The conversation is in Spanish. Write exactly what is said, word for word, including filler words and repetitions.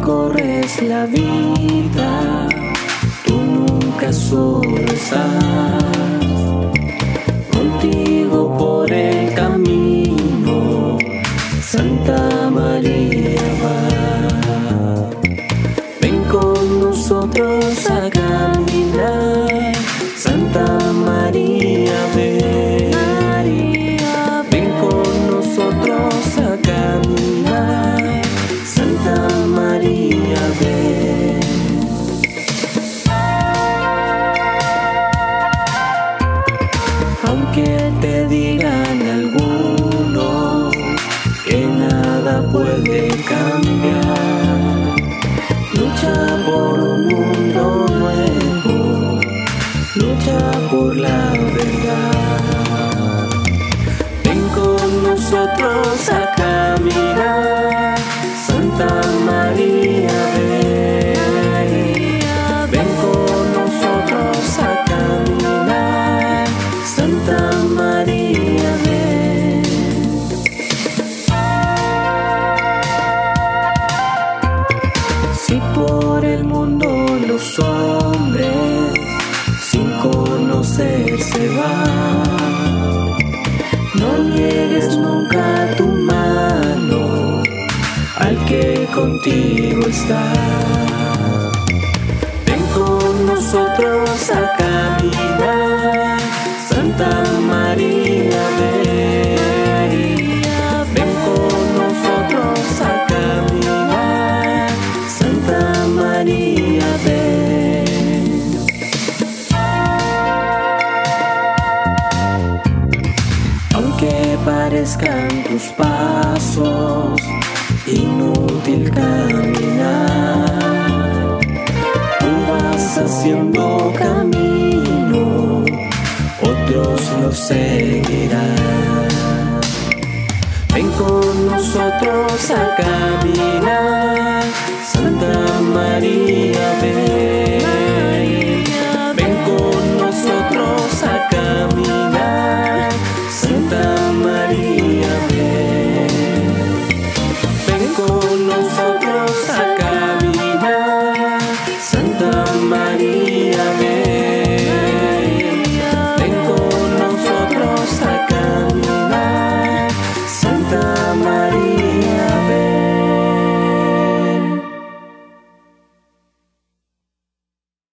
recorres la vida, tú nunca solo estás. Contigo por el camino, Santa María va. Ven con nosotros a caminar, Santa María ven. Ven con nosotros a caminar, Santa María ven. Aunque te digan algunos que nada puede cambiar, lucha por un mundo nuevo, lucha por la verdad. Ven con nosotros a caminar, Santa María ven. Ven con nosotros a caminar, Santa María ven. Si por el mundo los hombres sin conocer se van, no niegues nunca tu mano al que contigo está. Ven con nosotros a caminar, Santa María ven. Ven con nosotros a caminar, Santa María ven. Aunque parezcan tus pasos inútil caminar, tú vas haciendo camino, otros lo seguirán. Ven con nosotros a caminar, Santa María ven.